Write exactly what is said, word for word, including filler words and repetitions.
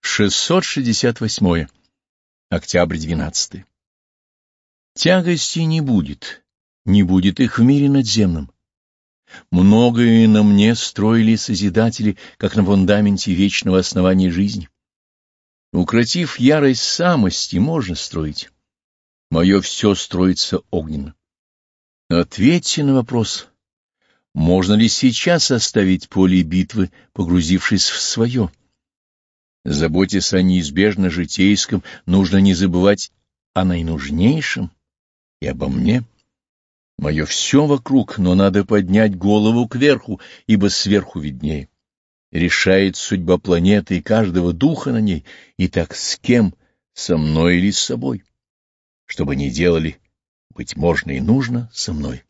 шестьсот шестьдесят восьмое. Октябрь двенадцатый. Тягости не будет, не будет их в мире надземном. Многое на мне строили созидатели, как на фундаменте вечного основания жизни. Укротив ярость самости, можно строить. Мое все строится огненно. Ответьте на вопрос, можно ли сейчас оставить поле битвы, погрузившись в свое? Заботясь о неизбежно житейском, нужно не забывать о наинужнейшем и обо мне. Мое все вокруг, но надо поднять голову кверху, ибо сверху виднее. Решает судьба планеты и каждого духа на ней. Итак, с кем, со мной или с собой? Что бы ни делали, быть можно и нужно со мной.